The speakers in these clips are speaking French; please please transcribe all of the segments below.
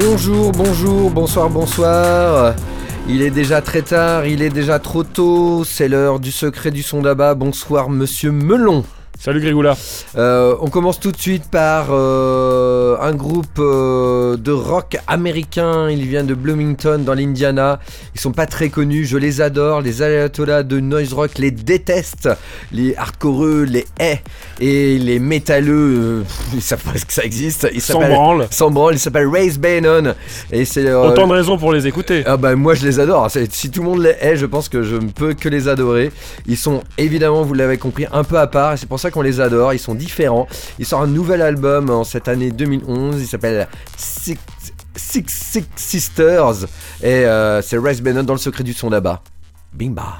Bonjour, bonsoir. Il est déjà très tard, il est déjà trop tôt. C'est l'heure du secret du son d'Abba. Bonsoir, monsieur Melon. Salut Grégoula. On commence tout de suite par un groupe de rock américain. Ils viennent de Bloomington dans l'Indiana. Ils sont pas très connus, je les adore. Les ayatollahs de noise rock les détestent. Les hardcoreux les hait. Et les métalleux, ils savent pas ce que ça existe. Sans branle. Ils s'appellent Race Bannon. Et c'est autant de raisons pour les écouter. Ah bah moi je les adore. Si tout le monde les hait, je pense que je ne peux que les adorer. Ils sont évidemment, vous l'avez compris, un peu à part. Et c'est pour ça qu'on les adore, ils sont différents. Ils sortent un nouvel album en cette année 2011, il s'appelle Six Sisters et c'est Race Bannon dans le secret du son d'Abba. Bimba.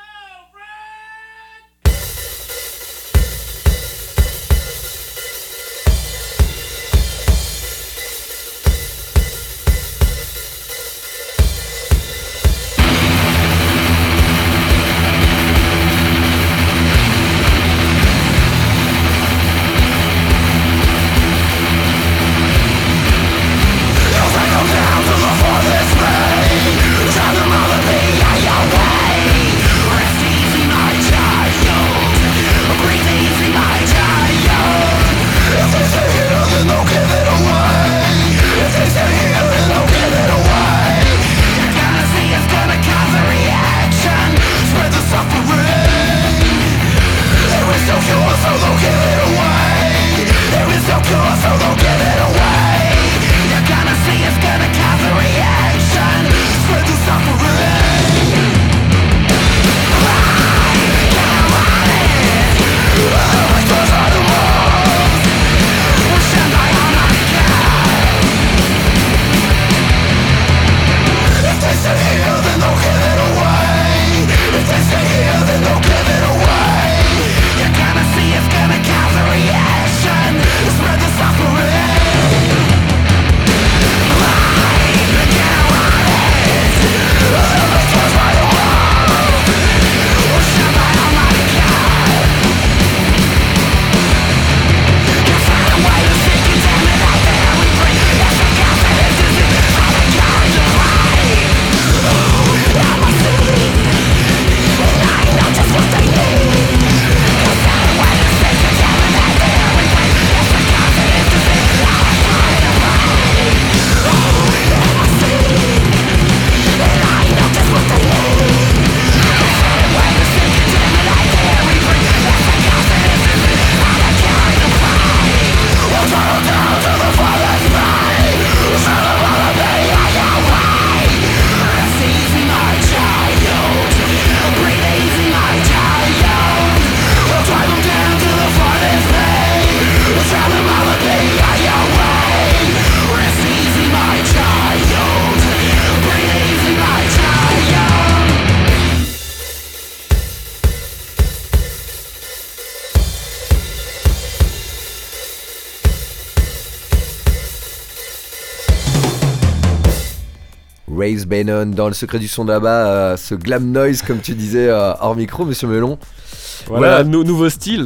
Race Bannon dans le secret du son d'Abba, ce glam noise comme tu disais hors micro, monsieur Melon. Voilà. Nouveau style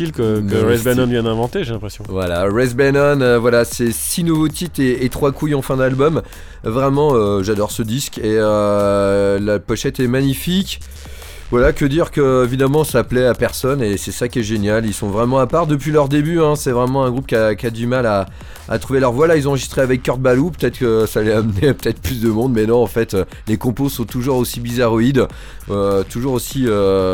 que Race Bannon vient d'inventer, j'ai l'impression. Voilà, Race Bannon, voilà, c'est 6 nouveaux titres et 3 couilles en fin d'album. Vraiment, j'adore ce disque et la pochette est magnifique. Voilà, que dire que évidemment ça plaît à personne et c'est ça qui est génial. Ils sont vraiment à part depuis leur début, hein. C'est vraiment un groupe qui a du mal à trouver leur voix. Là, ils ont enregistré avec Kurt Ballou, peut-être que ça allait amener peut-être plus de monde, mais non, en fait, les compos sont toujours aussi bizarroïdes, toujours aussi,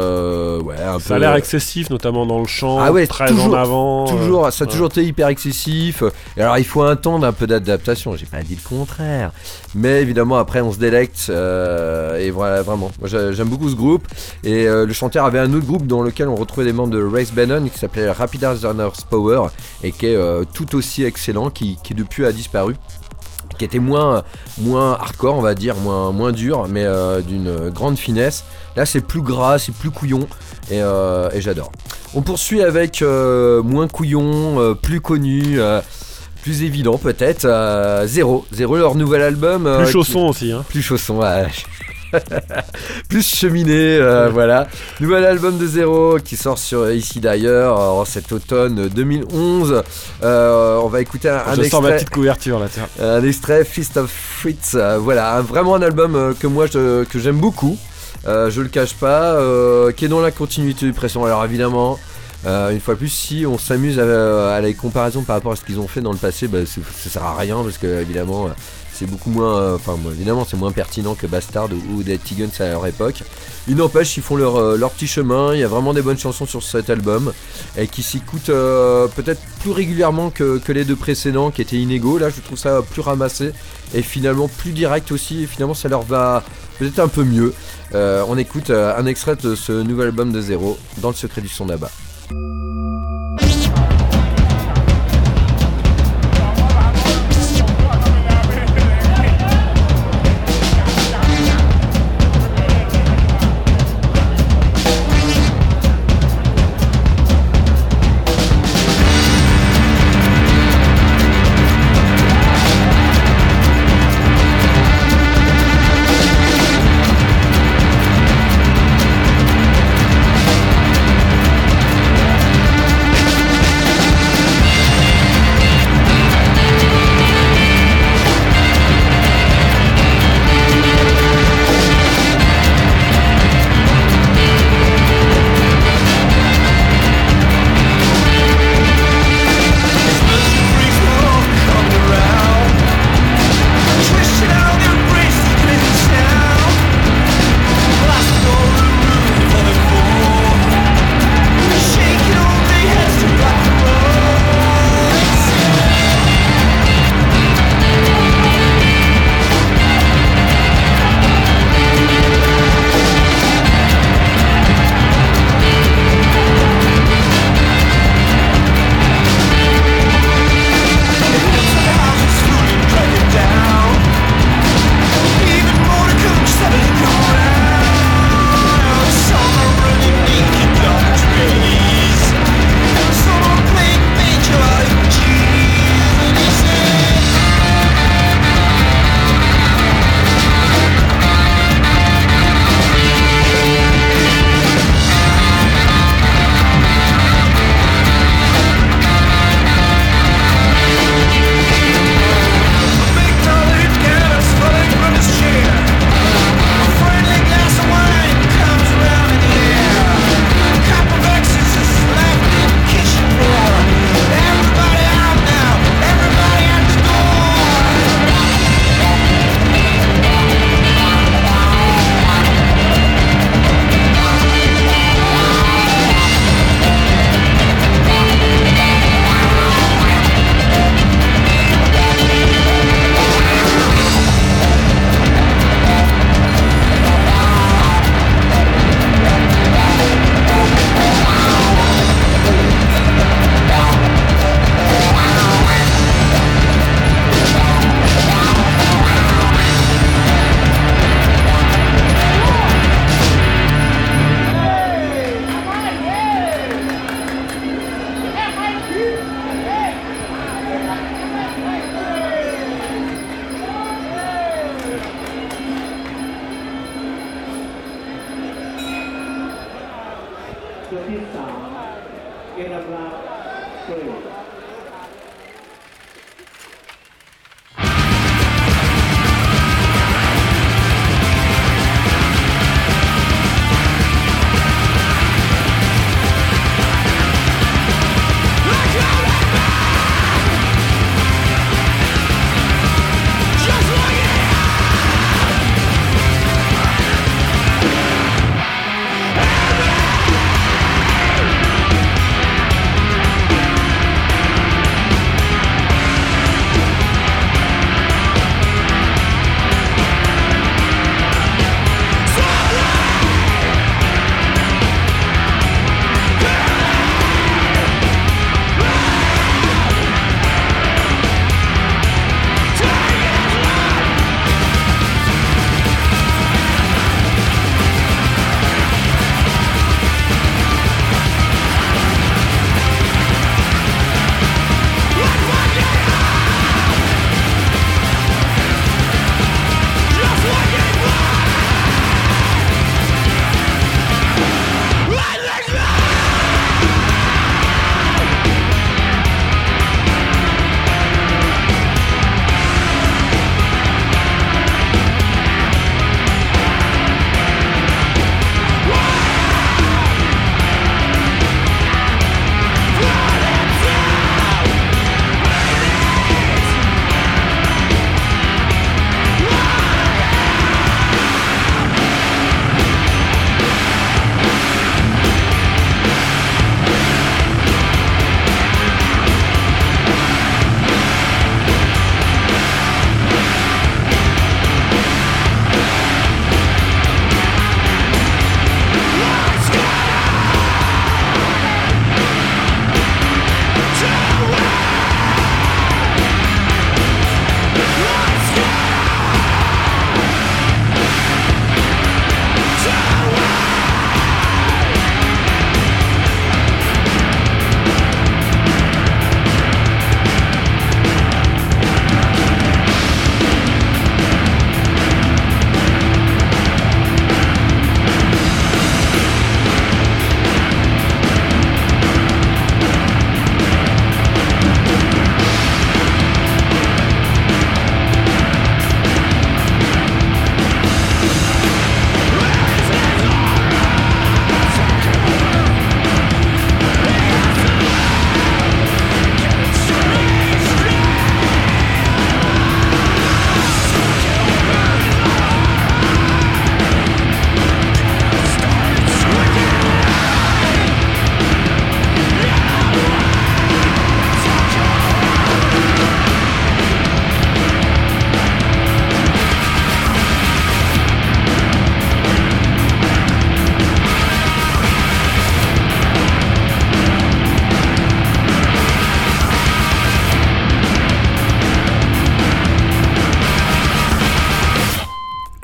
un ça a l'air excessif, notamment dans le chant, très toujours, en avant. Ça a toujours été hyper excessif. Et alors, il faut un temps d'un peu d'adaptation. J'ai pas dit le contraire, mais évidemment, après, on se délecte et voilà, vraiment. Moi, j'aime beaucoup ce groupe. Et le chanteur avait un autre groupe dans lequel on retrouvait des membres de Race Bannon qui s'appelait Rapid As Power et qui est tout aussi excellent, qui depuis a disparu, qui était moins hardcore, on va dire, moins dur, mais d'une grande finesse. Là c'est plus gras, c'est plus couillon et j'adore. On poursuit avec moins couillon, plus connu, plus évident peut-être, Zero, leur nouvel album. Plus chausson aussi, hein. Plus chausson, ouais. plus cheminée, voilà. Nouvel album de Zero qui sort sur Ici d'ailleurs cet automne 2011. On va écouter un Je extrait. sens ma petite couverture là, tiens. Un extrait, Fist of Fritz. Voilà, vraiment un album que moi que j'aime beaucoup. Je le cache pas, qui est dans la continuité du Pression. Alors évidemment, une fois de plus, si on s'amuse à la comparaison par rapport à ce qu'ils ont fait dans le passé, ça sert à rien parce que évidemment c'est beaucoup moins, évidemment c'est moins pertinent que Bastard ou Dead Guns à leur époque. Il n'empêche, ils font leur petit chemin. Il y a vraiment des bonnes chansons sur cet album et qui s'écoutent peut-être plus régulièrement que les deux précédents qui étaient inégaux. Là, je trouve ça plus ramassé et finalement plus direct aussi. Et finalement, ça leur va peut-être un peu mieux. On écoute un extrait de ce nouvel album de Zero dans le secret du son d'Abba.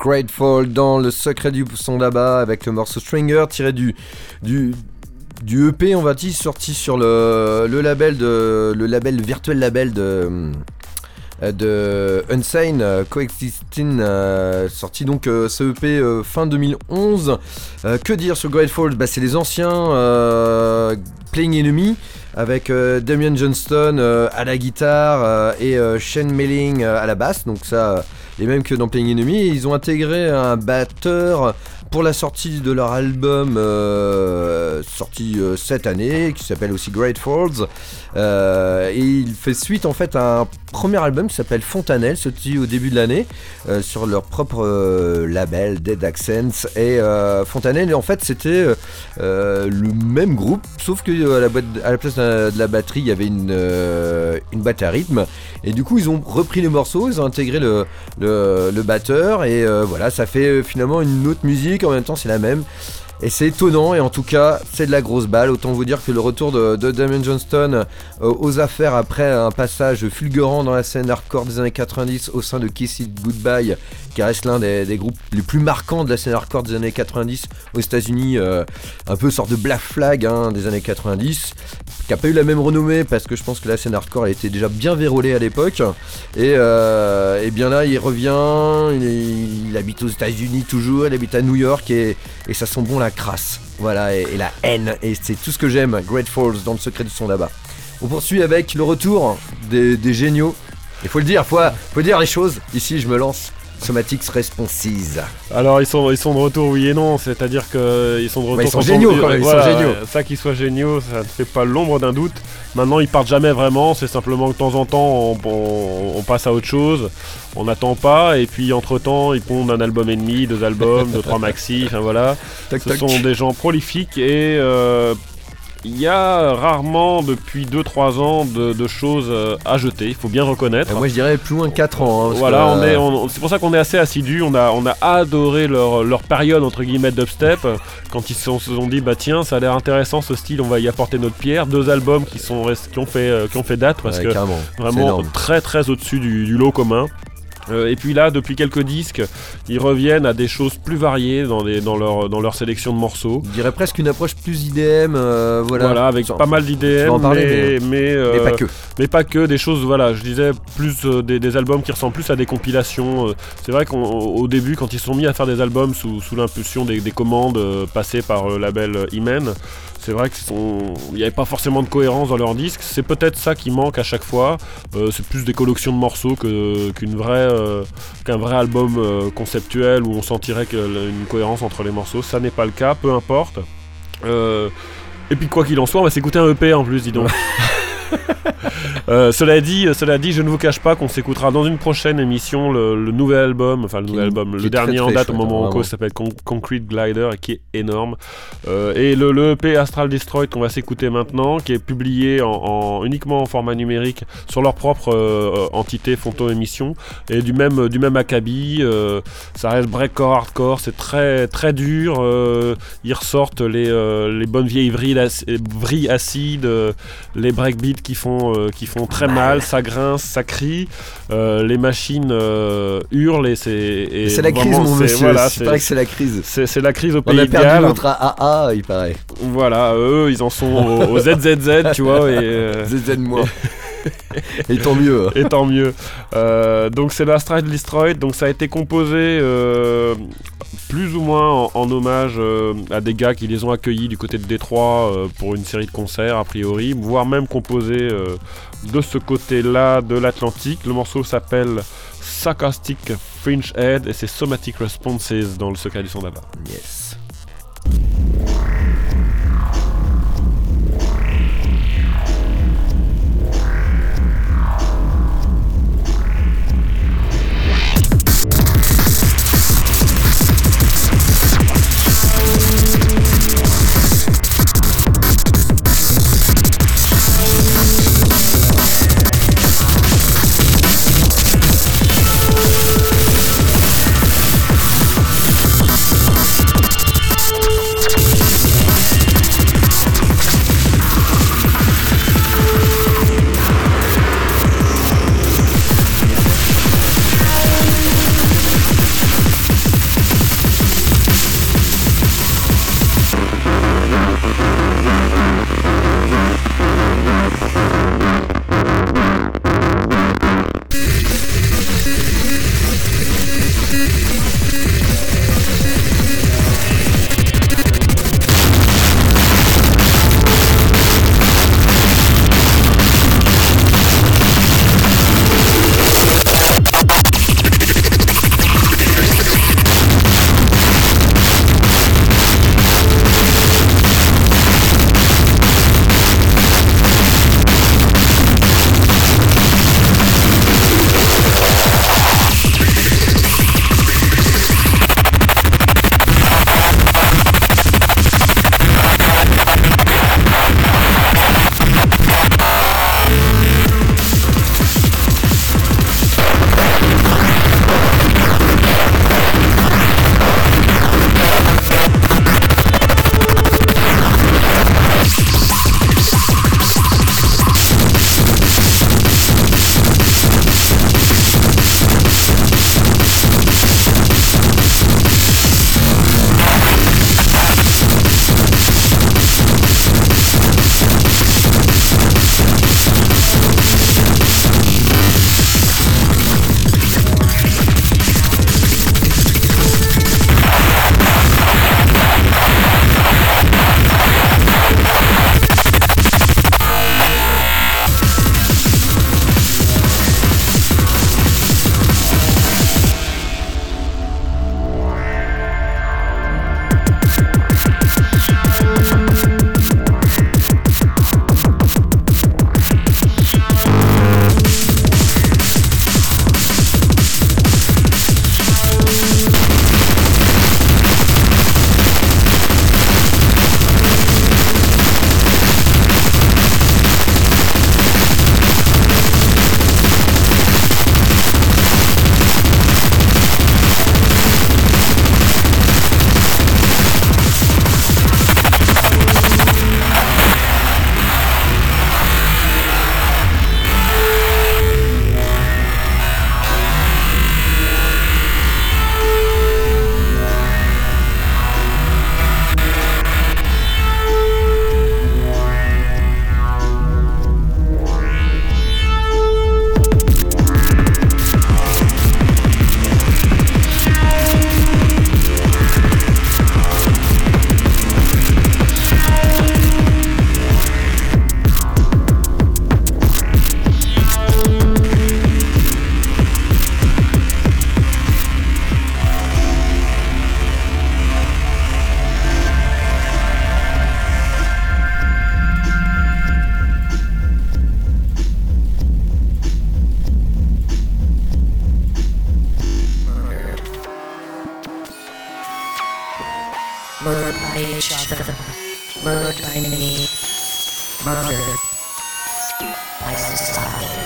Grateful dans le secret du son là-bas avec le morceau Stringer tiré du EP on va dire sorti sur le virtuel label de Unsane Coexisting, sorti donc ce EP fin 2011. Que dire sur Grateful? C'est les anciens Playing Enemy avec Damian Johnston à la guitare et Shane Melling à la basse, donc ça les mêmes que dans Playing Enemy. Ils ont intégré un batteur pour la sortie de leur album sorti cette année qui s'appelle aussi Grateful, et il fait suite en fait à un premier album qui s'appelle Fontanelle, sorti au début de l'année sur leur propre label Dead Accents. Et Fontanelle en fait c'était le même groupe, sauf que à la place de la batterie il y avait une boîte à rythme, et du coup ils ont repris les morceaux, ils ont intégré le batteur, et voilà, ça fait finalement une autre musique, en même temps c'est la même. Et c'est étonnant, et en tout cas c'est de la grosse balle. Autant vous dire que le retour de Damian Johnston aux affaires après un passage fulgurant dans la scène hardcore des années 90 au sein de Kiss It Goodbye, qui reste l'un des groupes les plus marquants de la scène hardcore des années 90 aux États-Unis, un peu sorte de Black Flag des années 90, qui a pas eu la même renommée parce que je pense que la scène hardcore elle était déjà bien vérolée à l'époque, et bien là il revient, il habite aux États-Unis toujours, il habite à New York, et ça sent bon la crasse, voilà, et la haine, et c'est tout ce que j'aime. Grateful dans le secret du son là-bas. On poursuit avec le retour des géniaux, il faut le dire, faut dire les choses. Ici je me lance. Somatics Responses. Alors ils sont de retour, oui et non, c'est-à-dire qu'ils sont de retour. Ils sont géniaux quand même, voilà, ils sont géniaux. Ça qu'ils soient géniaux, ça ne fait pas l'ombre d'un doute. Maintenant ils partent jamais vraiment, c'est simplement que de temps en temps on passe à autre chose, on n'attend pas, et puis entre temps ils pondent un album et demi, 2 albums, 2-3 maxi, enfin voilà. Ce sont des gens prolifiques, et il y a rarement depuis 2-3 ans de choses à jeter, il faut bien reconnaître. Moi je dirais plus loin de 4 ans. Voilà, c'est pour ça qu'on est assez assidus, on a adoré leur période entre guillemets dubstep, quand ils se sont dit bah tiens ça a l'air intéressant ce style, on va y apporter notre pierre. 2 albums qui ont fait date, parce que vraiment très très au-dessus du lot commun. Et puis là, depuis quelques disques, ils reviennent à des choses plus variées dans leur sélection de morceaux. Je dirais presque une approche plus IDM, voilà, avec pas mal d'IDM, mais pas que, des choses, voilà, je disais plus des albums qui ressemblent plus à des compilations. C'est vrai qu'au début, quand ils se sont mis à faire des albums sous l'impulsion des commandes passées par le label Imen, c'est vrai qu'il n'y avait pas forcément de cohérence dans leurs disques. C'est peut-être ça qui manque à chaque fois. C'est plus des collections de morceaux qu'un vrai album conceptuel où on sentirait une cohérence entre les morceaux. Ça n'est pas le cas, peu importe. Et puis quoi qu'il en soit, on va s'écouter un EP en plus, dis donc. Cela dit, je ne vous cache pas qu'on s'écoutera dans une prochaine émission le nouvel album, le dernier en date au moment où on cause, s'appelle Concrete Glider, et qui est énorme. Et le EP Astral Destroyed qu'on va s'écouter maintenant, qui est publié uniquement en format numérique sur leur propre entité Fonto Émission, et du même acabit. Ça reste breakcore hardcore, c'est très très dur. Ils ressortent les bonnes vieilles vrilles acides, les breakbeats qui font très mal, ça grince, ça crie, les machines hurlent, et c'est la crise, mon monsieur, voilà, c'est vrai que c'est la crise. C'est la crise au Pays de Galles. On a perdu notre AA, il paraît. Voilà, eux, ils en sont au ZZZ, tu vois, et ZZ moi. Et tant mieux. Et tant mieux. Donc c'est l'Astral Destroyed, donc ça a été composé plus ou moins en hommage à des gars qui les ont accueillis du côté de Détroit pour une série de concerts a priori, voire même composé de ce côté-là de l'Atlantique. Le morceau s'appelle Sarcastic Fringe Head, et c'est Somatic Responses dans le secret du son là-bas. Yes. them, murdered by me, murdered by society.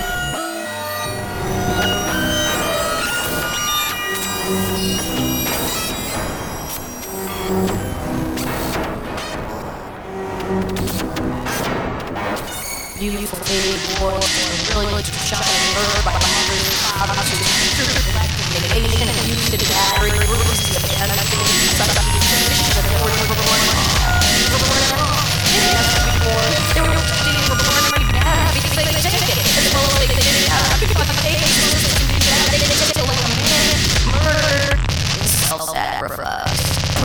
Beautiful baby boy, brilliant, shocking, murdered by hundreds of fathers who collected negation and used it to carry bruises of the enemy, such a condition that they were born. They were born bad because they take it, as well as they didn't have to fucking take it, so they take it like a man, murdered in self-sacrifice.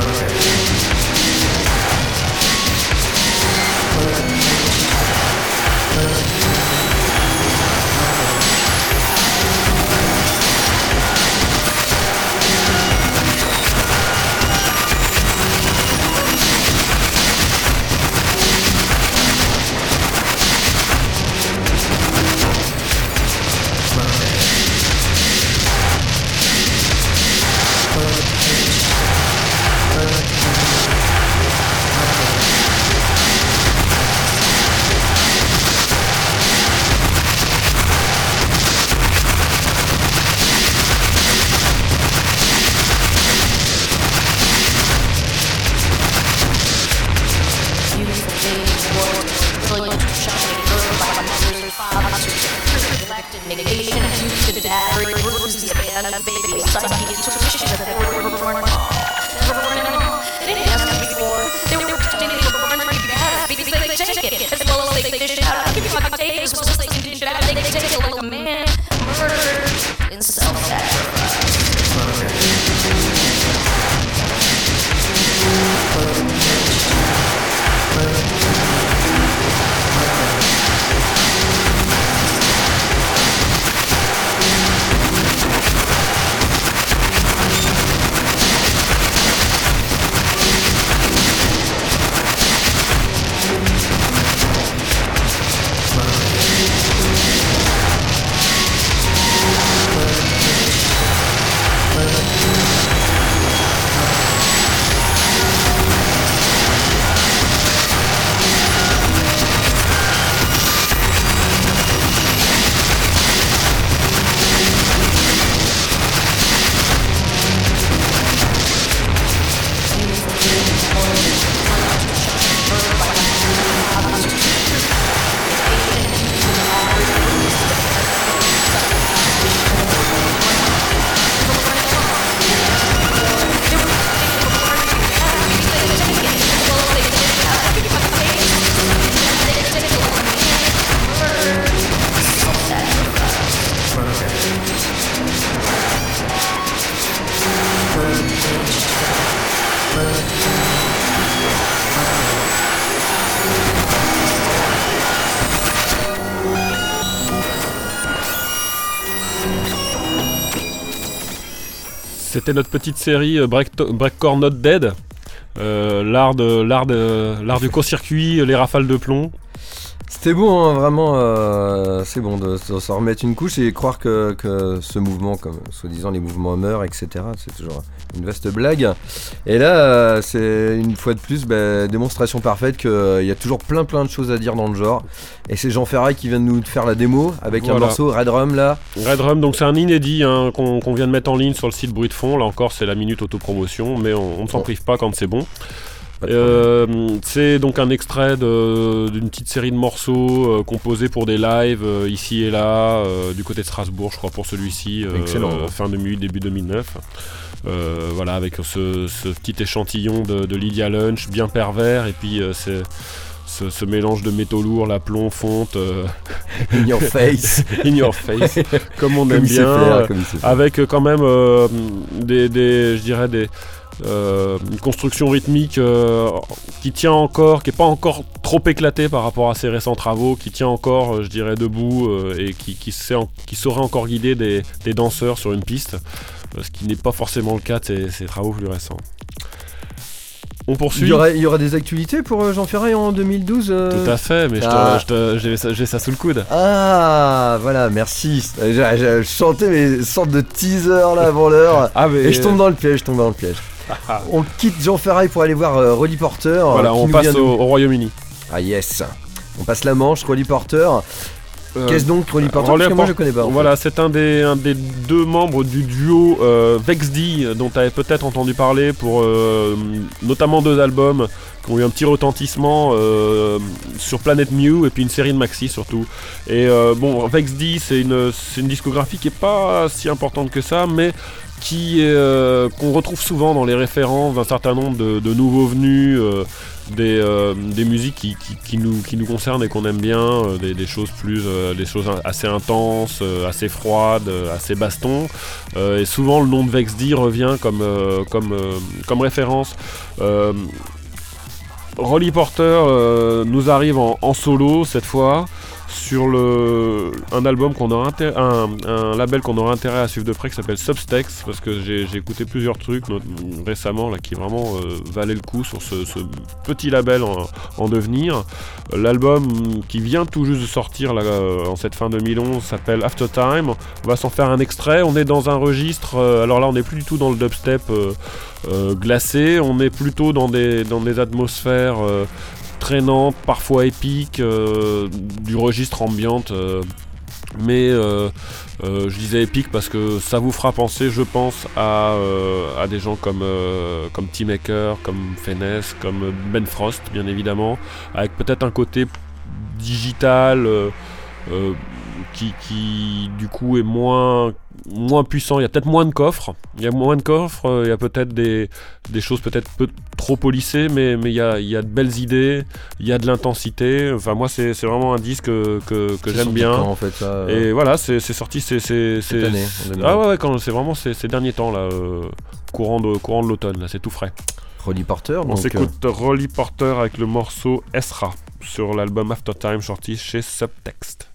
Negation and used to carry bruises of abandoned babies, psychic intuition that they were born. They didn't ask me before. They were born bad because they take it, as well as they dish it out. If you fucking take it, as well as they dish it out, they take it like a man, murdered in self-sacrifice. C'était notre petite série Breakcore Not Dead, l'art du court-circuit, les rafales de plomb. C'était bon, hein, vraiment, c'est bon de s'en remettre une couche et croire que ce mouvement, comme soi-disant les mouvements meurent, etc., c'est toujours une vaste blague. Et là, c'est une fois de plus démonstration parfaite qu'il y a toujours plein de choses à dire dans le genre. Et c'est Jean Ferraille qui vient de nous faire la démo avec un morceau Red Rum là. Red Rum, donc c'est un inédit qu'on vient de mettre en ligne sur le site Bruit de Fond. Là encore, c'est la minute autopromotion, mais on ne s'en prive pas quand c'est bon. C'est donc un extrait d'une petite série de morceaux composés pour des lives ici et là, du côté de Strasbourg, je crois, pour celui-ci, fin 2008, début 2009. Voilà, avec ce petit échantillon de Lydia Lunch, bien pervers, et puis ce mélange de métaux lourds, la plomb, fonte, in your face, comme on aime bien, avec quand même je dirais une construction rythmique qui tient encore, qui n'est pas encore trop éclatée par rapport à ses récents travaux, qui tient encore, je dirais, debout et qui saurait encore guider des danseurs sur une piste, ce qui n'est pas forcément le cas de ses travaux plus récents. On poursuit. Il y aura des actualités pour Jean Ferraille en 2012 Tout à fait, mais j'ai ça sous le coude. Ah, voilà, merci. Je chantais mes sortes de teasers là avant l'heure. Ah, mais... Et je tombe dans le piège. On quitte Jean Ferraille pour aller voir Rolly Porter. Voilà, on passe au Royaume-Uni. Ah yes. On passe la Manche, Rolly Porter. Qu'est-ce donc Rolly Porter? Parce que moi je connais pas. Voilà, c'est un des deux membres du duo Vex D, dont tu avais peut-être entendu parler pour notamment 2 albums qui ont eu un petit retentissement sur Planet Mew et puis une série de maxi surtout. Et bon, Vex D, c'est une discographie qui est pas si importante que ça, mais qu'on retrouve souvent dans les références d'un certain nombre de nouveaux venus, des musiques qui nous concernent et qu'on aime bien, des choses assez intenses, assez froides, assez baston. Et souvent le nom de Vex D revient comme référence. Rolly Porter nous arrive en solo cette fois sur un album un label qu'on aura intérêt à suivre de près qui s'appelle Subtext, parce que j'ai écouté plusieurs trucs récemment là, qui vraiment valaient le coup sur ce petit label en devenir. L'album qui vient tout juste de sortir là, en cette fin 2011 s'appelle After Time. On va s'en faire un extrait. On est dans un registre, alors là on n'est plus du tout dans le dubstep glacé, on est plutôt dans des atmosphères traînantes, parfois épiques, du registre ambiante, mais je disais épique parce que ça vous fera penser, je pense, à des gens comme Tim Aker, comme Fennes, comme Ben Frost, bien évidemment, avec peut-être un côté digital qui du coup est moins puissant. Il y a peut-être moins de coffres, il y a peut-être des choses peut-être trop polissées, mais il y a de belles idées, il y a de l'intensité. Enfin moi c'est vraiment un disque que j'aime bien. Quand, en fait, ça, et voilà, c'est sorti cette année. Ouais, quand c'est vraiment ces derniers temps là, courant de l'automne là, c'est tout frais. Rolly Porter. On s'écoute Rolly Porter avec le morceau Esra sur l'album After Time sorti chez Subtext.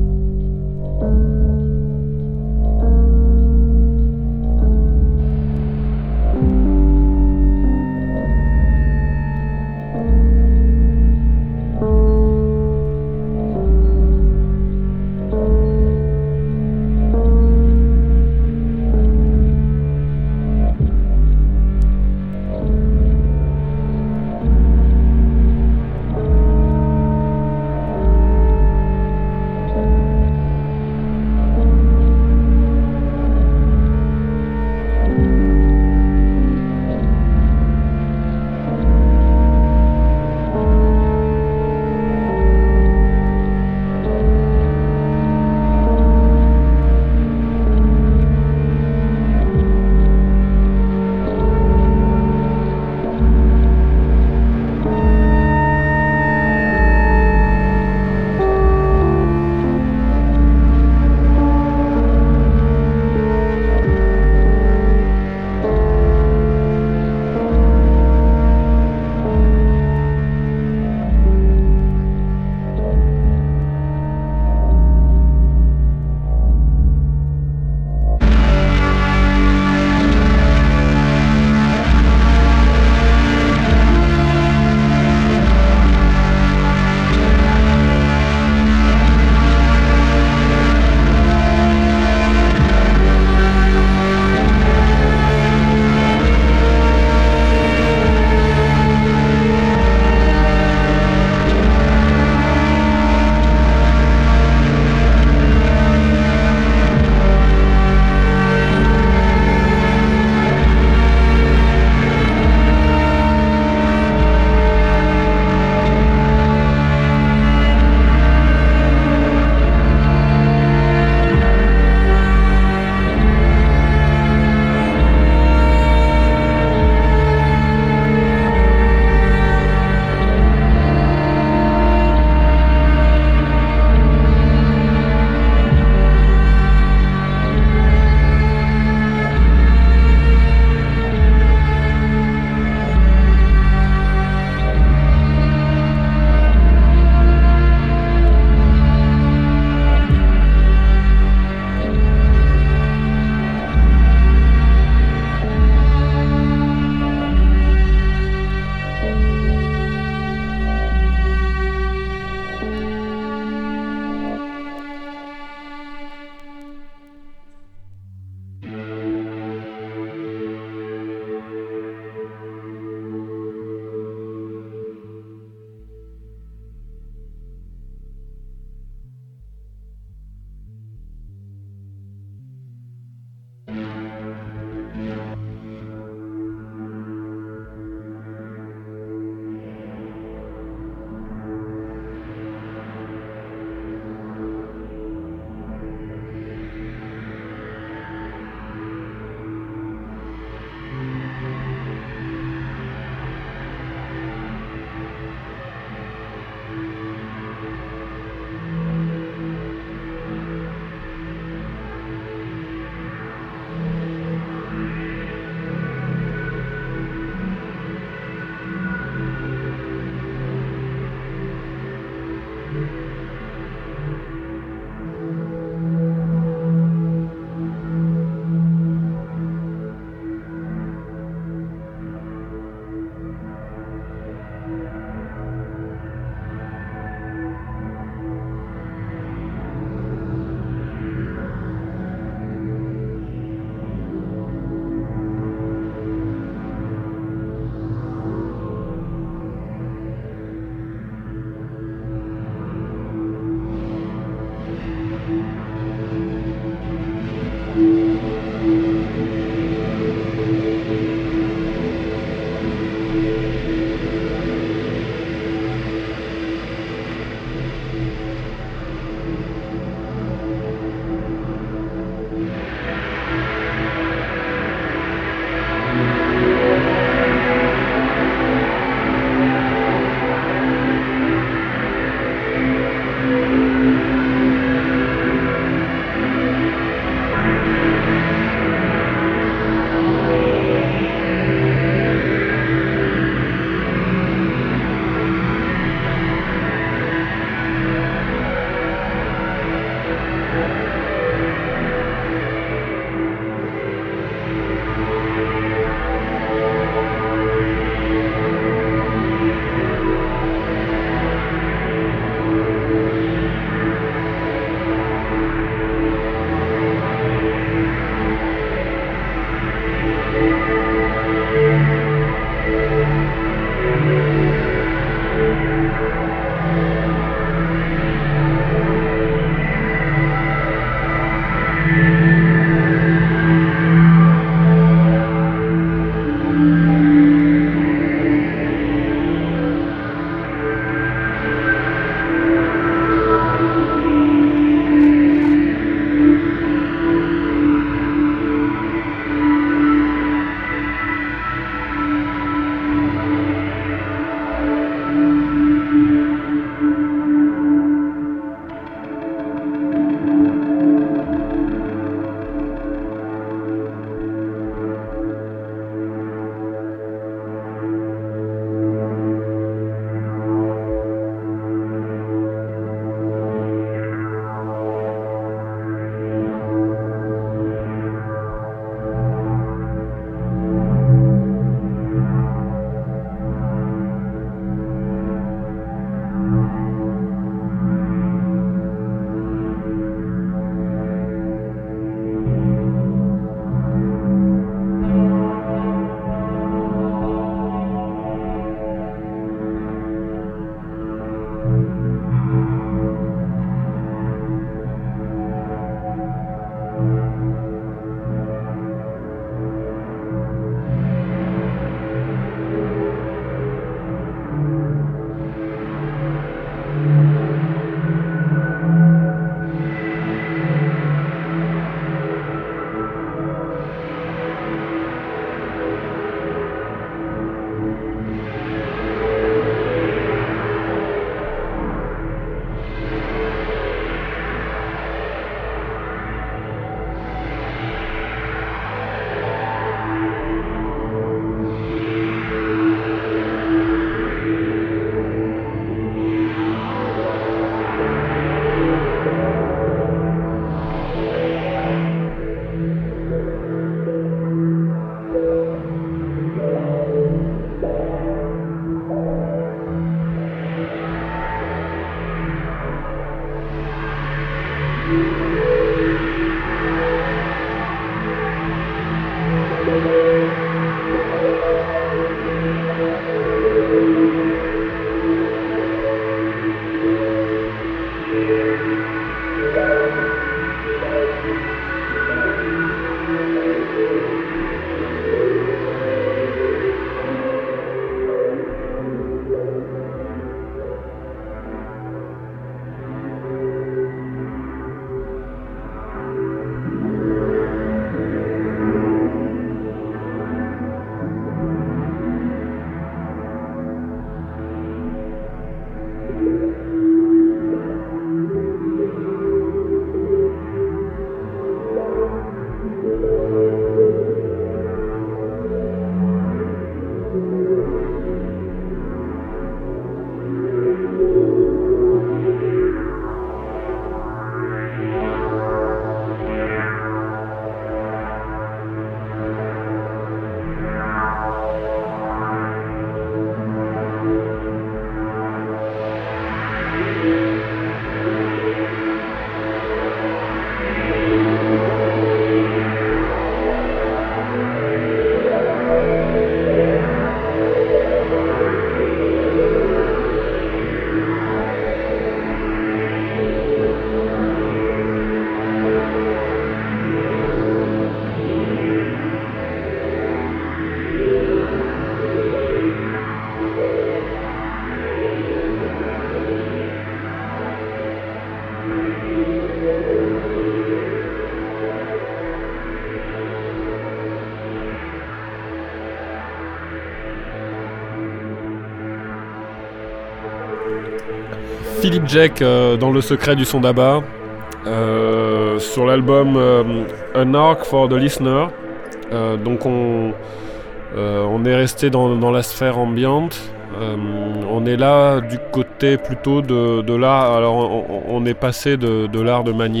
Philip Jack dans Le Secret du Son d'Abba, sur l'album An Arc for the Listener. Donc on est resté dans la sphère ambiante. On est là du côté plutôt de l'art. Alors on est passé de l'art de manier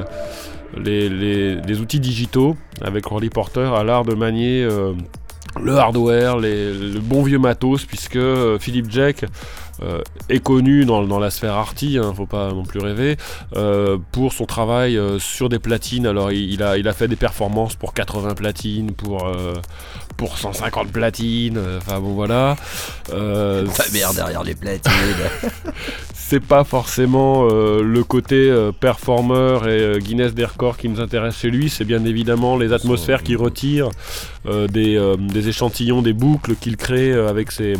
les outils digitaux avec Rolly Porter à l'art de manier le hardware, le bon vieux matos, puisque Philip Jack est connu dans la sphère arty, faut pas non plus rêver, pour son travail sur des platines. Alors il a fait des performances pour 80 platines, pour 150 platines, enfin bon voilà. Ta mère derrière les platines. C'est pas forcément le côté performeur et Guinness des records qui nous intéresse chez lui, c'est bien évidemment les atmosphères qu'il retire, des échantillons, des boucles qu'il crée avec ses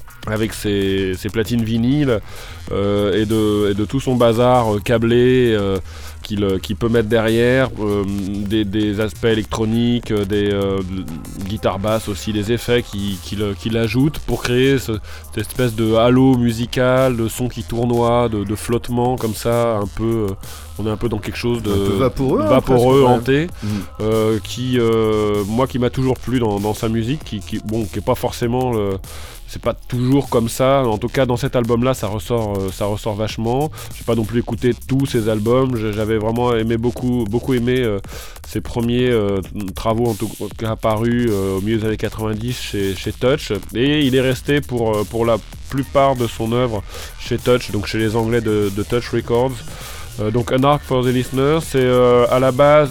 platines vinyles et de tout son bazar câblé qu'il peut mettre derrière, des aspects électroniques, des guitares basses aussi, des effets qu'il ajoute pour créer cette espèce de halo musical, de son qui tournoie, de flottement comme ça, un peu, on est un peu dans quelque chose de vaporeux hanté, qui m'a toujours plu dans sa musique, qui est pas forcément c'est pas toujours comme ça, en tout cas dans cet album là ça ressort vachement. J'ai pas non plus écouté tous ses albums, j'avais vraiment beaucoup aimé ses premiers travaux en tout cas apparus au milieu des années 90 chez Touch, et il est resté pour la plupart de son œuvre chez Touch, donc chez les Anglais de Touch Records. Donc An Arc for the Listener, c'est à la base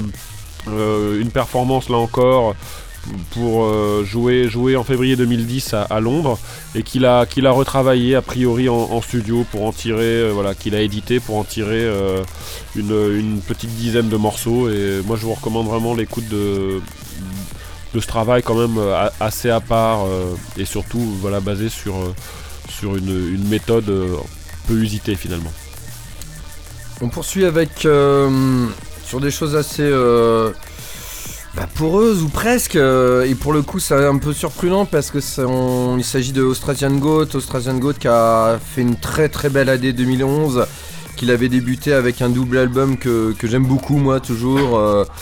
une performance là encore pour jouer en février 2010 à Londres, et qu'il a retravaillé a priori en studio pour en tirer, qu'il a édité pour en tirer une petite dizaine de morceaux. Et moi je vous recommande vraiment l'écoute de ce travail quand même assez à part, et surtout basé sur une méthode peu usitée finalement. On poursuit avec sur des choses assez poreuse ou presque, et pour le coup c'est un peu surprenant parce que il s'agit de Austrasian Goat qui a fait une très très belle année 2011, qu'il avait débuté avec un double album que j'aime beaucoup moi toujours,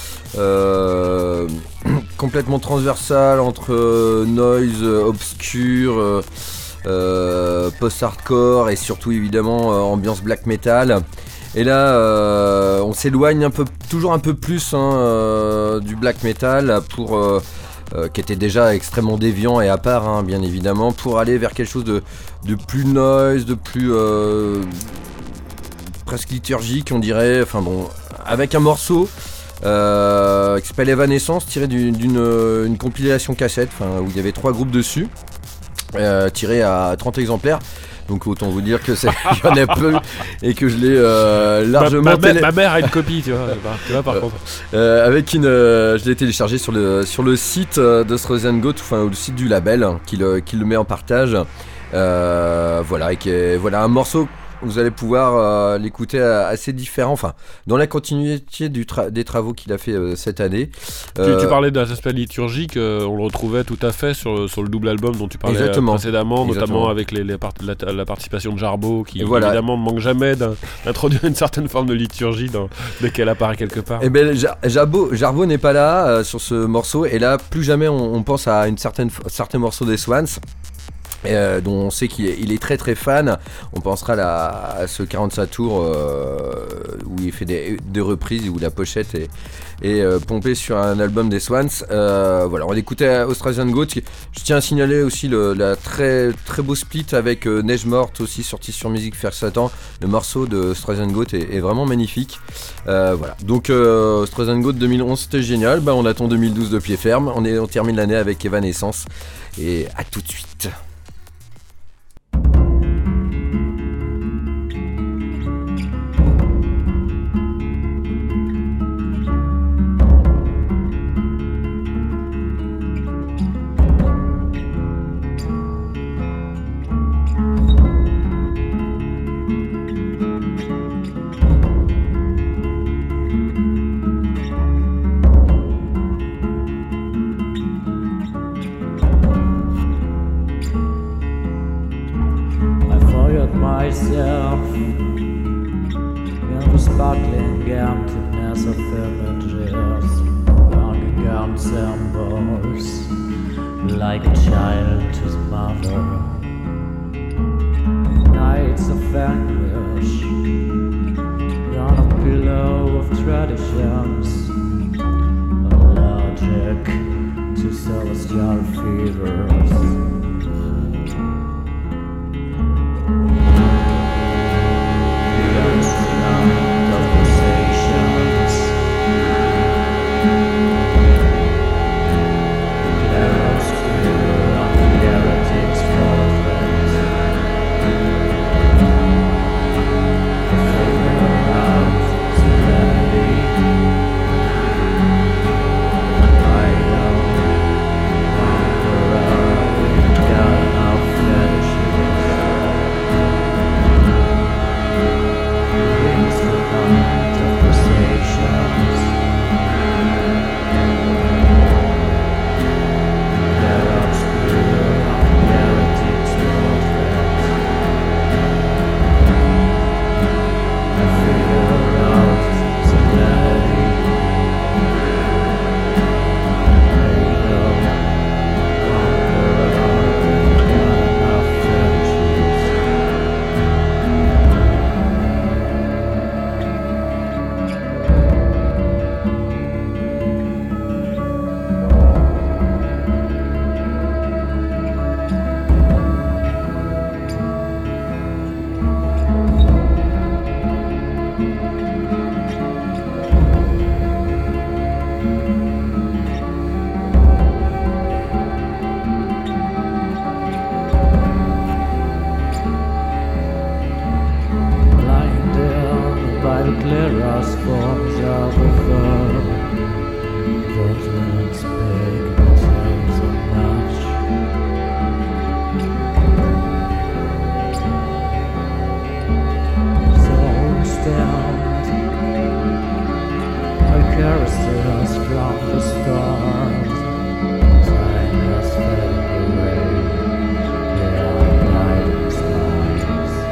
complètement transversal entre noise obscur, post-hardcore et surtout évidemment ambiance black metal. Et là, on s'éloigne toujours un peu plus du black metal qui était déjà extrêmement déviant et à part, bien évidemment, pour aller vers quelque chose de plus noise, de plus presque liturgique, on dirait. Enfin bon, avec un morceau qui s'appelle Evanescence, tiré d'une compilation cassette, où il y avait 3 groupes dessus, tiré à 30 exemplaires. Donc autant vous dire que il y en a peu et que je l'ai largement ma mère a une copie, tu vois par contre. Je l'ai téléchargé sur le site d'Austrasian Goat, ou le site du label qui le met en partage. Et qui est un morceau. Vous allez pouvoir l'écouter assez différent, dans la continuité des travaux qu'il a fait cette année. Tu parlais d'un aspect liturgique, on le retrouvait tout à fait sur le double album dont tu parlais précédemment, notamment avec la participation de Jarbo, qui évidemment ne manque jamais d'introduire une certaine forme de liturgie dès qu'elle apparaît quelque part. Et Jarbo n'est pas là sur ce morceau, et là plus jamais on pense à certains morceaux des Swans. Dont on sait qu'il est très très fan. On pensera à ce 45 tours où il fait des reprises, où la pochette est pompée sur un album des Swans. On écoutait Austrasian Goat. Je tiens à signaler aussi la très très beau split avec Neige Morte, aussi sorti sur Musique Faire Satan. Le morceau de Austrasian Goat est vraiment magnifique. Donc Austrasian Goat 2011 c'était génial. On attend 2012 de pied ferme. On termine l'année avec Evanescence, et à tout de suite. of myself in the sparkling emptiness of images, longing and symbols, like a child to his mother. Nights of anguish on a pillow of traditions, allergic to celestial fevers.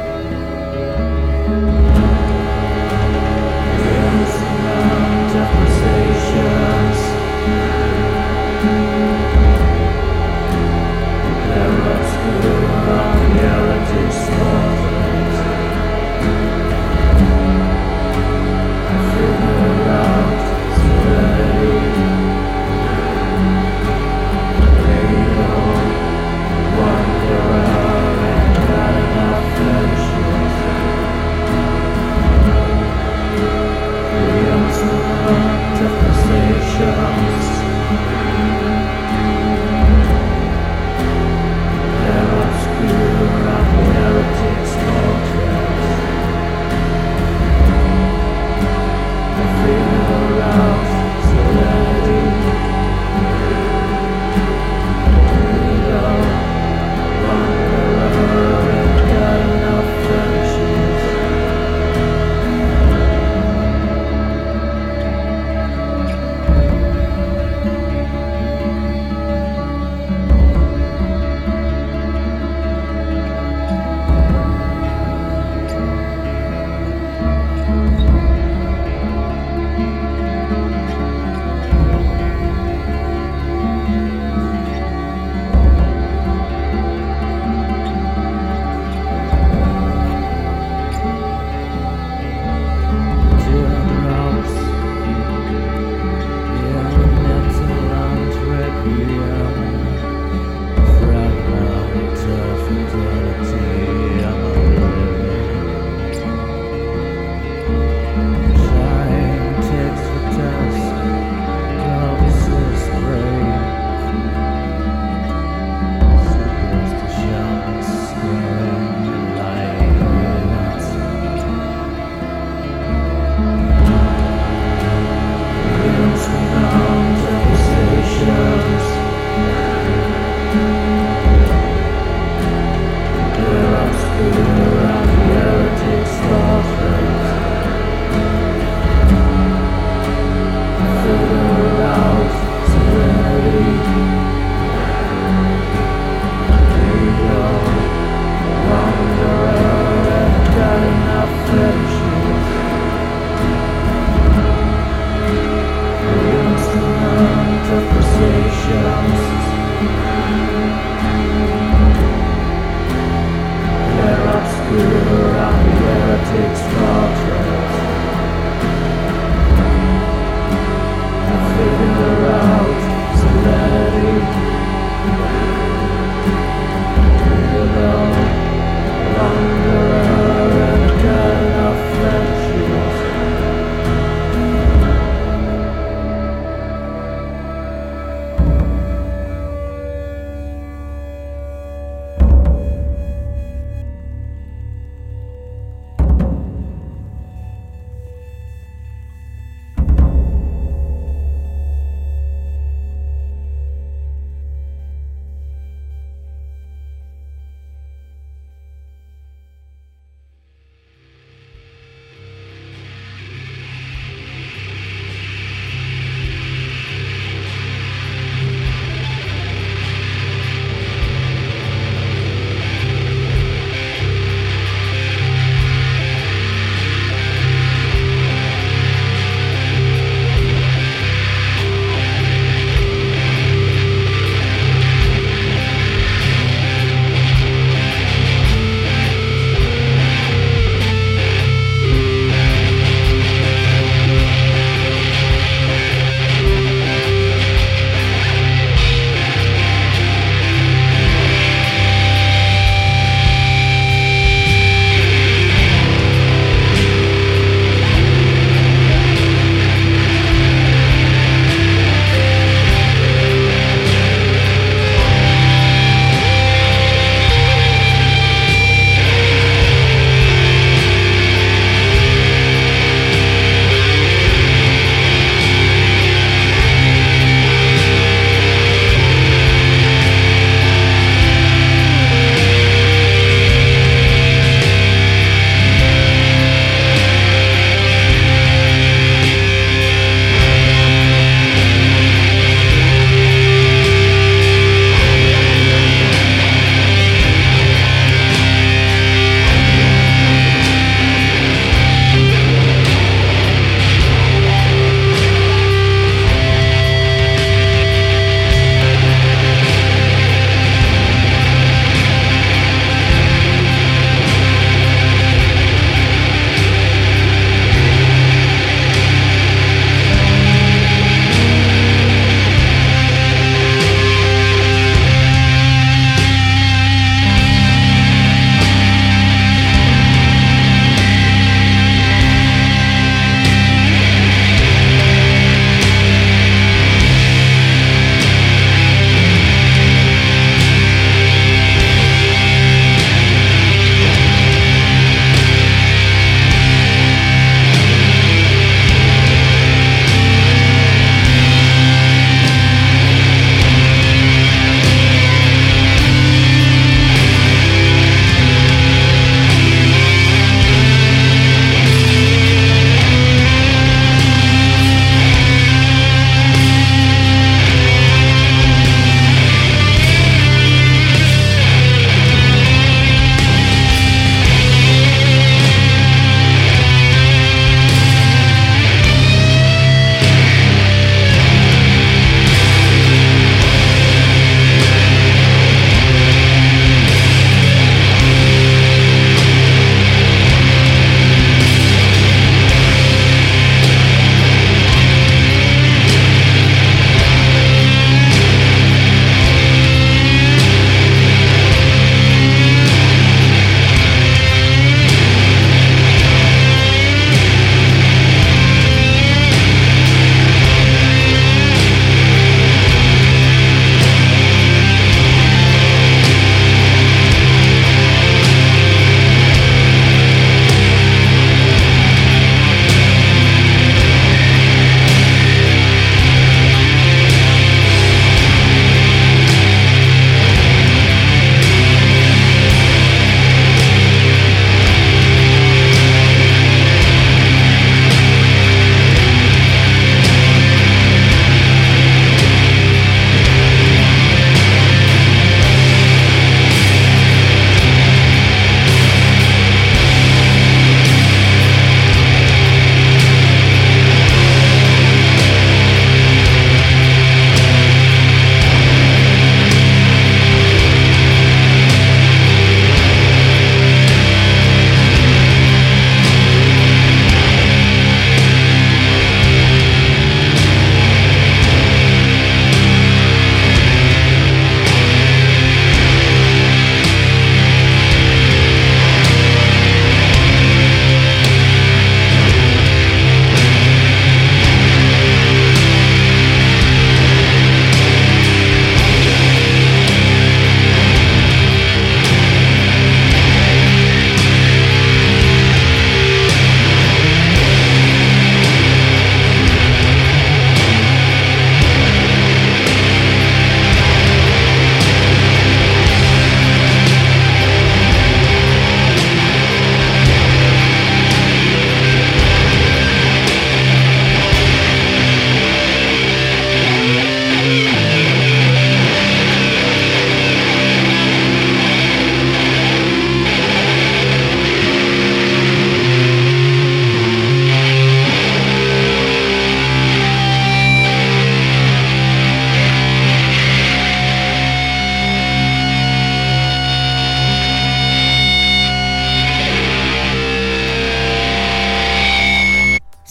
Depressing.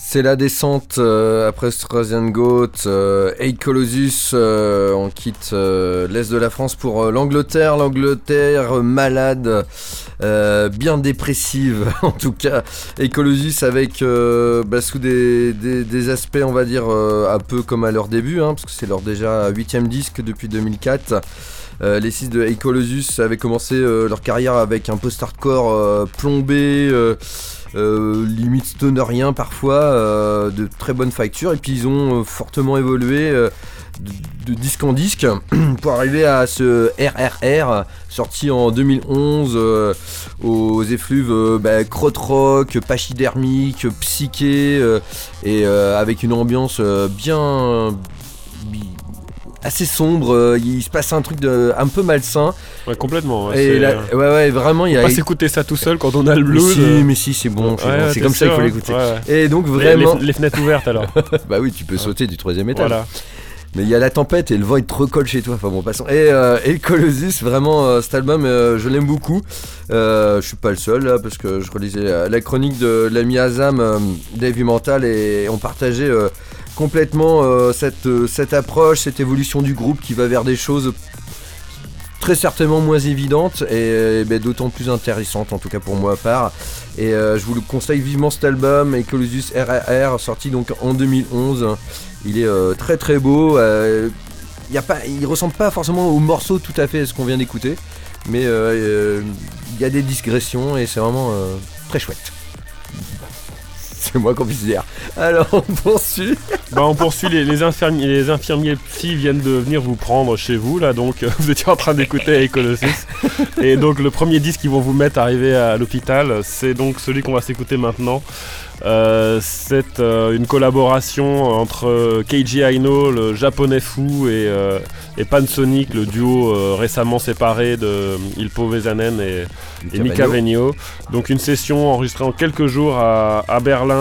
C'est la descente après Strazian Goat, Hey Colossus, on quitte l'est de la France pour l'Angleterre malade, bien dépressive en tout cas. Hey Colossus avec sous des aspects on va dire un peu comme à leur début, parce que c'est leur déjà 8ème disque depuis 2004. Les 6 de Hey Colossus avaient commencé leur carrière avec un post-hardcore plombé, limite stonerien parfois, de très bonne facture, et puis ils ont fortement évolué de disque en disque pour arriver à ce RRR sorti en 2011 aux effluves krautrock, pachydermique, psyché, et avec une ambiance bien assez sombre. Il se passe un truc un peu malsain. Ouais, complètement. Et ouais, vraiment, il y a. On va pas s'écouter ça tout seul quand on a le blues. Mais si, c'est bon. C'est comme ça qu'il faut l'écouter. Ouais. Et donc vraiment. Les fenêtres ouvertes alors. Bah oui, tu peux sauter du 3ème étage. Voilà. Mais il y a la tempête et le vent il te recolle chez toi. Enfin bon, passons. Et Colossus, vraiment, cet album, je l'aime beaucoup. Je suis pas le seul là, parce que je relisais la chronique de l'ami Azam, Dave Mental, et on partageait complètement cette approche, cette évolution du groupe qui va vers des choses très certainement moins évidentes et d'autant plus intéressantes, en tout cas pour moi à part. Et je vous le conseille vivement, cet album, Colossus RRR, sorti donc en 2011. Il est très très beau. Il ressemble pas forcément au morceau tout à fait à ce qu'on vient d'écouter, mais il y a des digressions et c'est vraiment très chouette. C'est moi qu'on puisse dire. Alors on poursuit. On poursuit. Les infirmiers psy viennent de venir vous prendre chez vous là, donc vous étiez en train d'écouter Hey Colossus. Et donc le premier disque qu'ils vont vous mettre arrivé à l'hôpital, c'est donc celui qu'on va s'écouter maintenant. C'est une collaboration entre Keiji Aino, le japonais fou, et Pansonic, le duo récemment séparé de Il Povezanen et Mika Venio. Donc une session enregistrée en quelques jours à Berlin.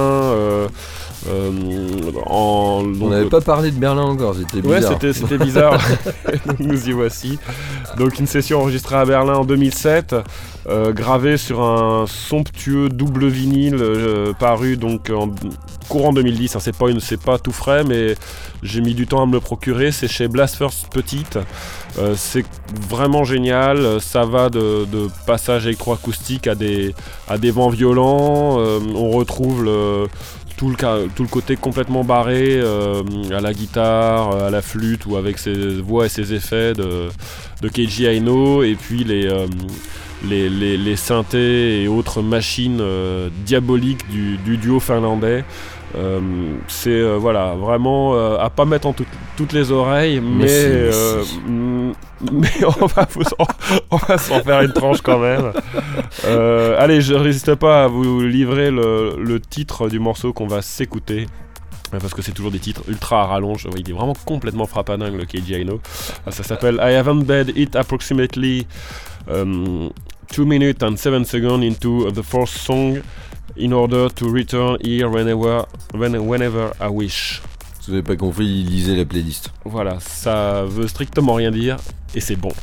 On n'avait pas parlé de Berlin encore, c'était bizarre. Ouais, c'était bizarre. Nous y voici. Donc une session enregistrée à Berlin en 2007, gravée sur un somptueux double vinyle paru donc en courant 2010. C'est pas tout frais, mais j'ai mis du temps à me le procurer. C'est chez Blast First Petite. C'est vraiment génial. Ça va de passages électroacoustiques à des vents violents. On retrouve tout le côté complètement barré à la guitare, à la flûte, ou avec ses voix et ses effets de Keiji Aino, et puis les synthés et autres machines diaboliques du duo finlandais. C'est vraiment à pas mettre en toutes les oreilles, mais on va s'en faire une tranche quand même. Allez, je résiste pas à vous livrer le titre du morceau qu'on va s'écouter, parce que c'est toujours des titres ultra à rallonge. Il est vraiment complètement frappadingue, le Keiji Aino. Ça s'appelle I Haven't Bed It Approximately 2 minutes and 7 seconds into the fourth song in order to return here whenever I wish. Si vous n'avez pas compris, lisez la playlist. Voilà, ça veut strictement rien dire et c'est bon.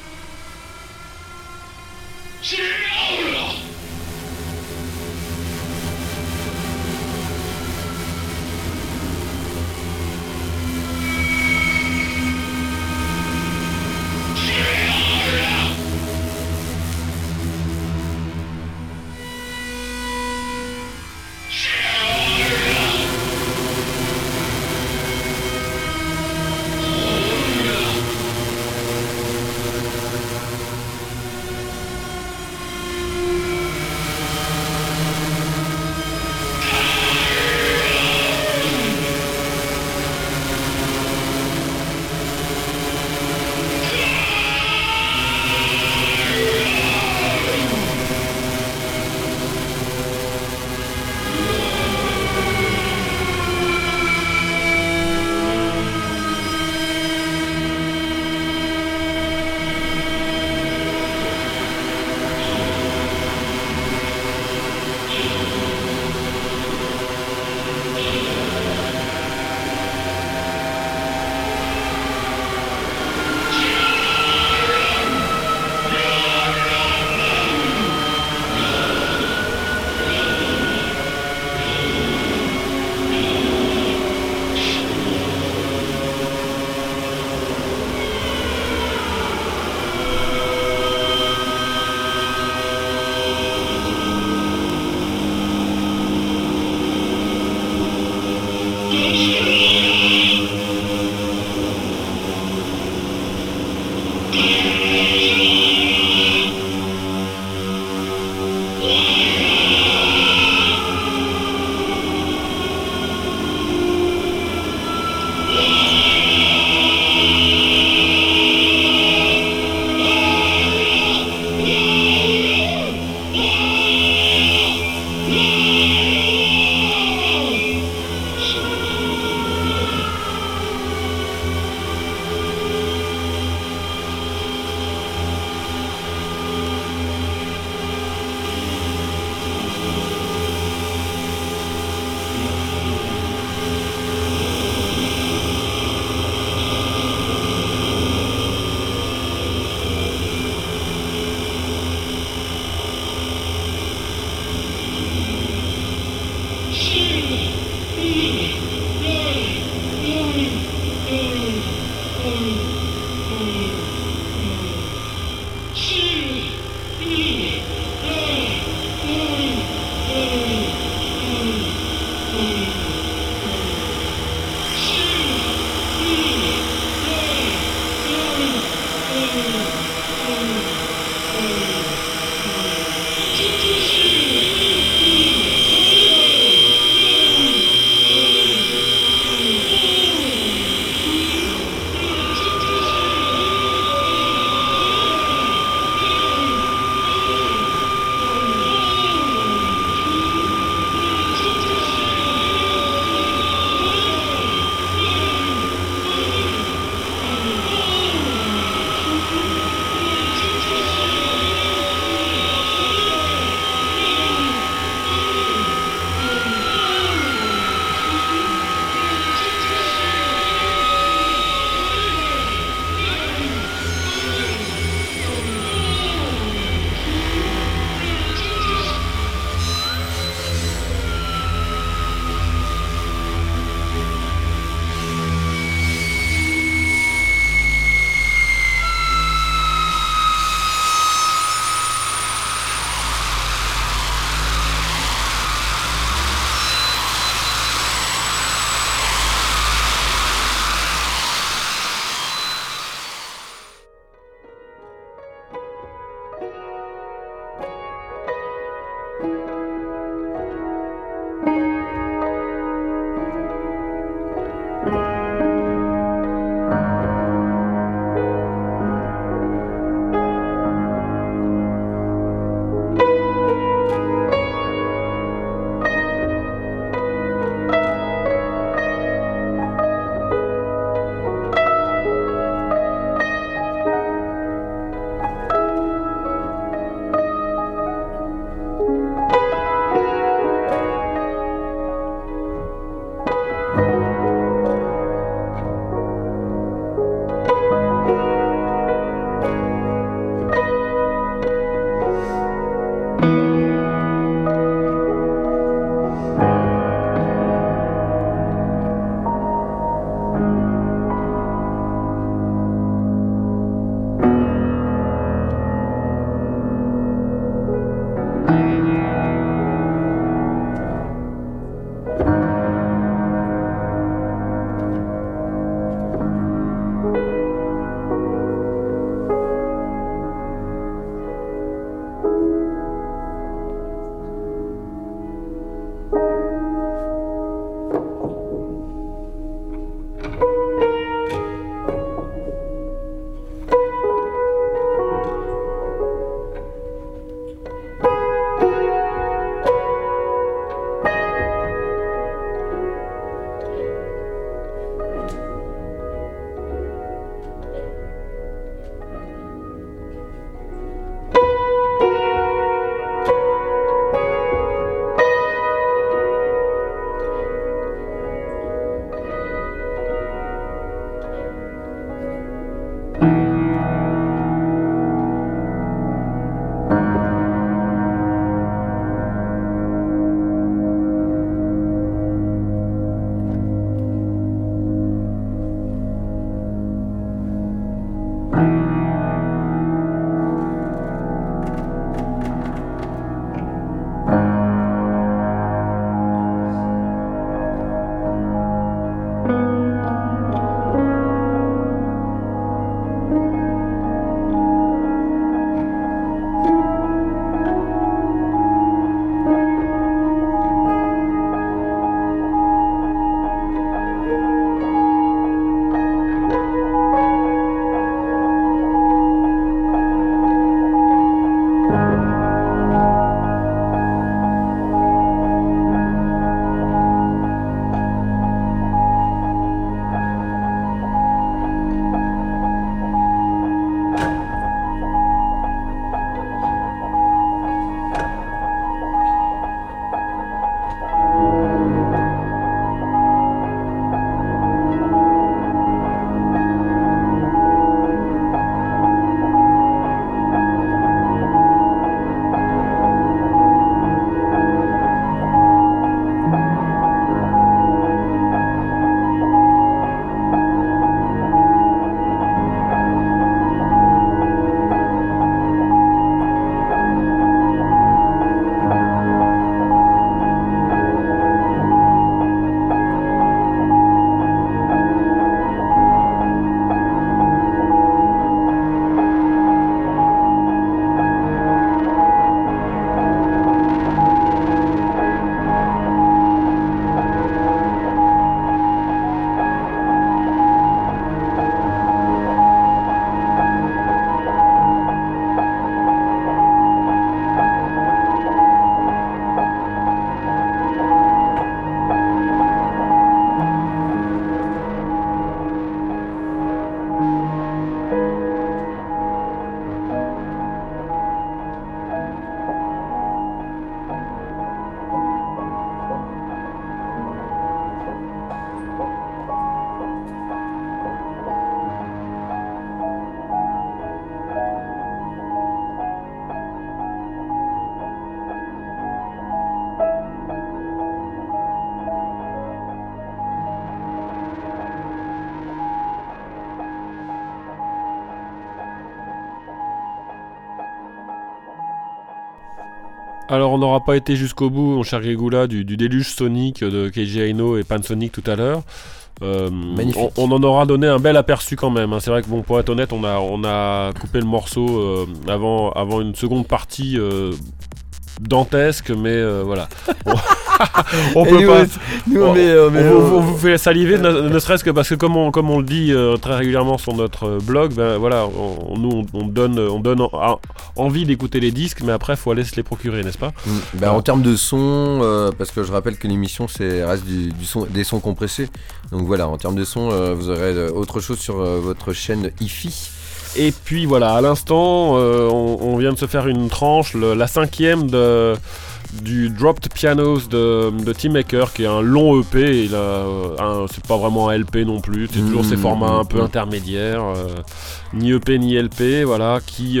Alors on n'aura pas été jusqu'au bout, mon cher Gregoula, du déluge sonique de Keiji Aino et Pansonic tout à l'heure. On en aura donné un bel aperçu quand même, hein. C'est vrai que bon, pour être honnête, on a coupé le morceau avant une seconde partie dantesque, mais voilà. On peut pas. On vous fait saliver, ne serait-ce que parce que comme on le dit très régulièrement sur notre blog, ben voilà, on donne envie d'écouter les disques, mais après faut aller se les procurer, n'est-ce pas? En termes de son, parce que je rappelle que l'émission reste des sons compressés, donc voilà, en termes de son, vous aurez autre chose sur votre chaîne IFI. Et puis voilà, à l'instant, on vient de se faire une tranche, la 5e du Dropped Pianos de Team Maker, qui est un long EP. C'est pas vraiment un LP non plus, c'est toujours ces formats un peu intermédiaires, ni EP ni LP, voilà, qui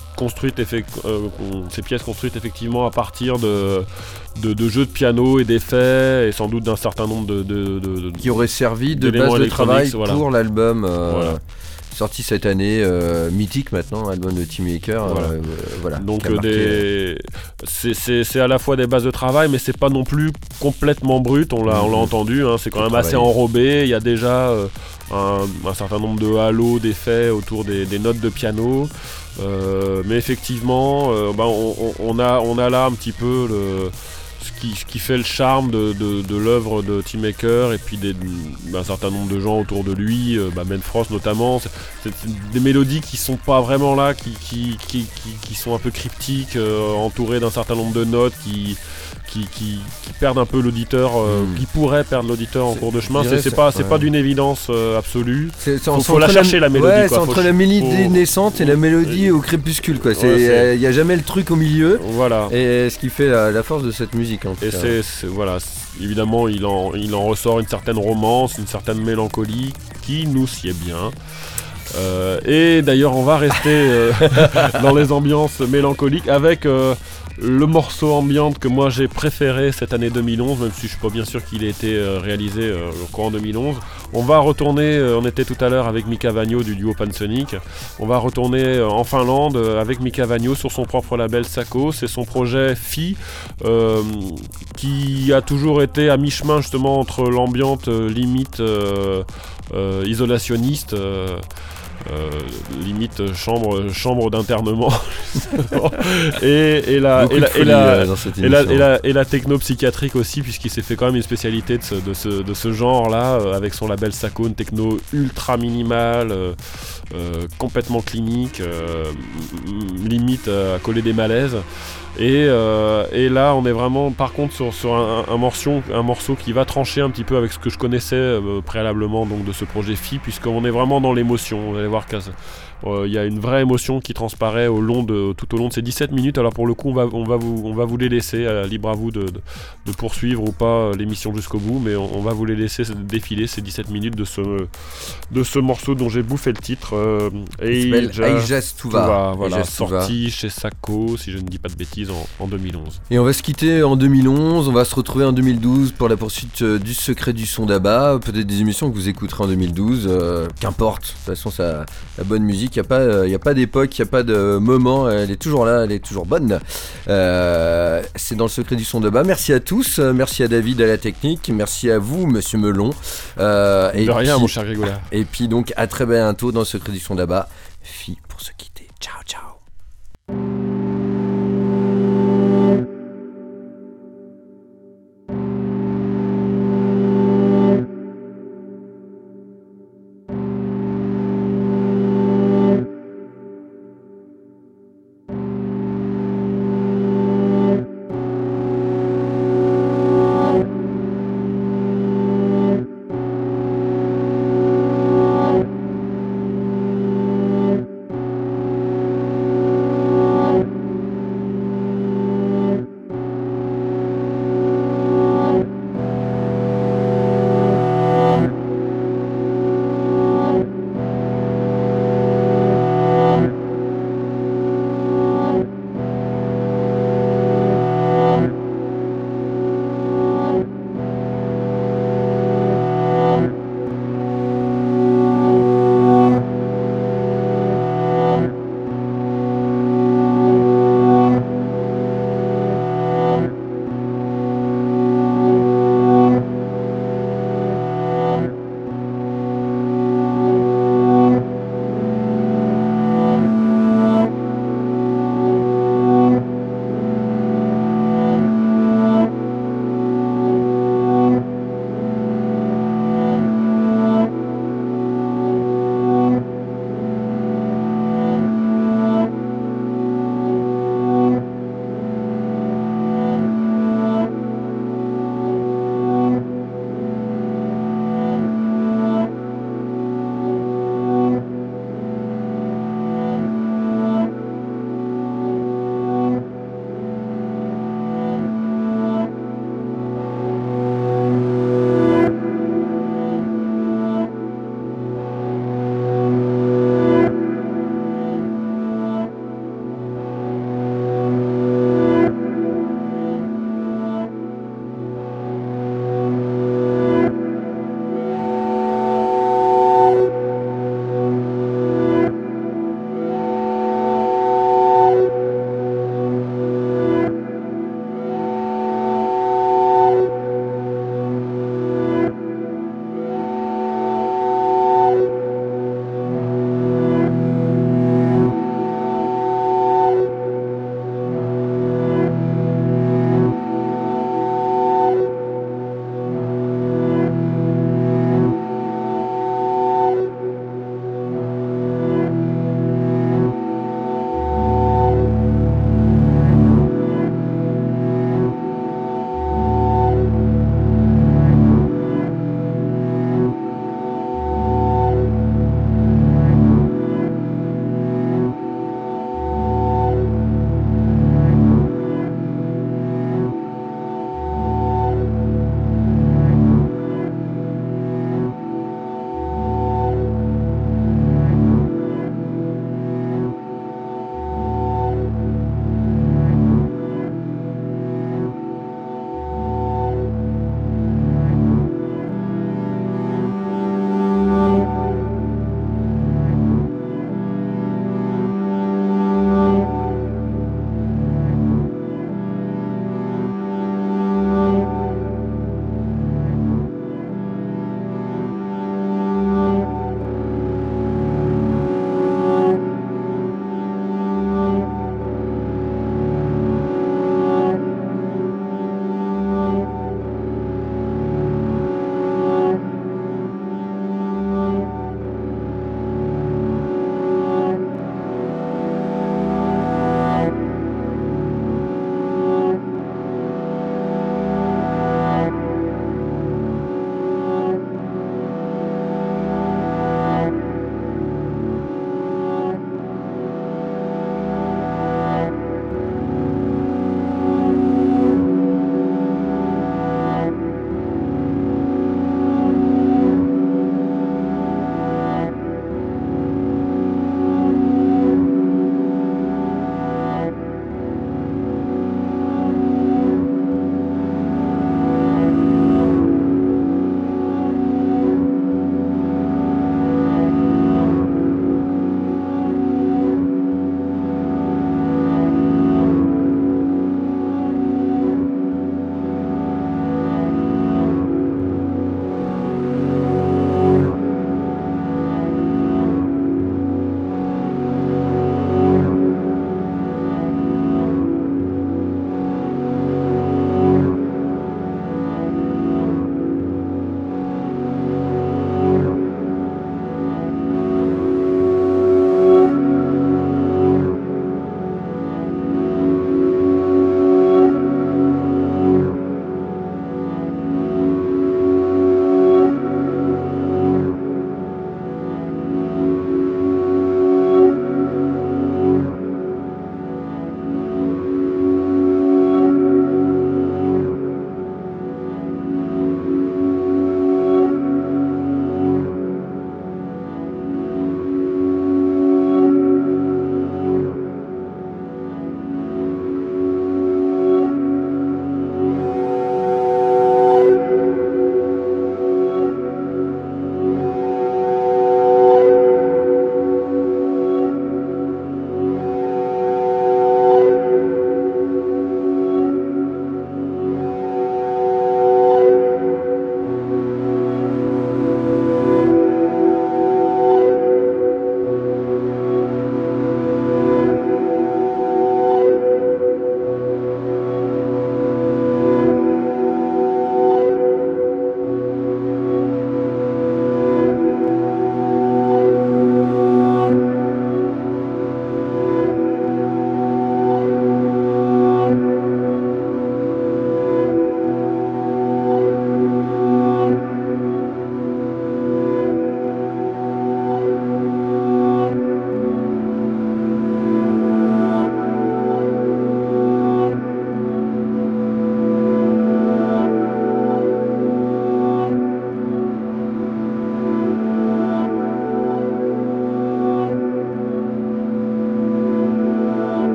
ces pièces construites effectivement à partir de jeux de piano et d'effets, et sans doute d'un certain nombre de qui auraient servi de base de travail pour l'album. Voilà. Sorti cette année, mythique maintenant, album de Team Maker. Voilà. Donc c'est à la fois des bases de travail, mais c'est pas non plus complètement brut. On l'a entendu, hein, c'est quand même assez enrobé. Il y a déjà un certain nombre de halos, d'effets autour des notes de piano. Mais effectivement, on a là un petit peu ce qui fait le charme de l'œuvre de Team Maker, et puis un certain nombre de gens autour de lui, Ben Frost notamment. C'est des mélodies qui sont pas vraiment là, qui sont un peu cryptiques, entourées d'un certain nombre de notes qui perdent un peu l'auditeur, qui pourraient perdre l'auditeur en cours de chemin. C'est pas d'une évidence absolue. Faut la chercher, la mélodie. Ouais, c'est entre la mélodie naissante et la mélodie au crépuscule, quoi. Il y a jamais le truc au milieu. Voilà. Et ce qui fait la force de cette musique. Et voilà, évidemment, il en ressort une certaine romance, une certaine mélancolie qui nous sied bien. Et d'ailleurs, on va rester dans les ambiances mélancoliques avec le morceau ambiante que moi j'ai préféré cette année 2011, même si je suis pas bien sûr qu'il ait été réalisé au courant 2011. On va retourner, on était tout à l'heure avec Mika Vagno du duo Pansonic. On va retourner en Finlande avec Mika Vagno sur son propre label Sako. C'est son projet Phi, qui a toujours été à mi-chemin justement entre l'ambiante limite isolationniste, limite chambre d'internement et la techno psychiatrique aussi, puisqu'il s'est fait quand même une spécialité de ce genre là, avec son label Sako, une techno ultra minimale, complètement clinique, limite à coller des malaises. Et là on est vraiment par contre sur un morceau qui va trancher un petit peu avec ce que je connaissais préalablement donc de ce projet Phi, puisqu'on est vraiment dans l'émotion. Vous allez voir qu'il y a une vraie émotion qui transparaît tout au long de ces 17 minutes. Alors pour le coup on va vous les laisser, libre à vous de poursuivre ou pas l'émission jusqu'au bout, mais on va vous les laisser défiler ces 17 minutes de ce morceau dont j'ai bouffé le titre, Aijas Tuva, voilà, sorti chez Sako, si je ne dis pas de bêtises, en 2011. Et on va se quitter en 2011, on va se retrouver en 2012 pour la poursuite du secret du son d'Abba, peut-être des émissions que vous écouterez en 2012, qu'importe, de toute façon la bonne musique, il n'y a pas d'époque, il n'y a pas de moment, elle est toujours là, elle est toujours bonne. C'est dans le secret du son d'Abba. Merci à tous, merci à David à la technique, merci à vous monsieur Melon. De rien mon cher Grégoire. Et puis donc à très bientôt dans le secret du son d'Abba. Phi pour se quitter, ciao ciao.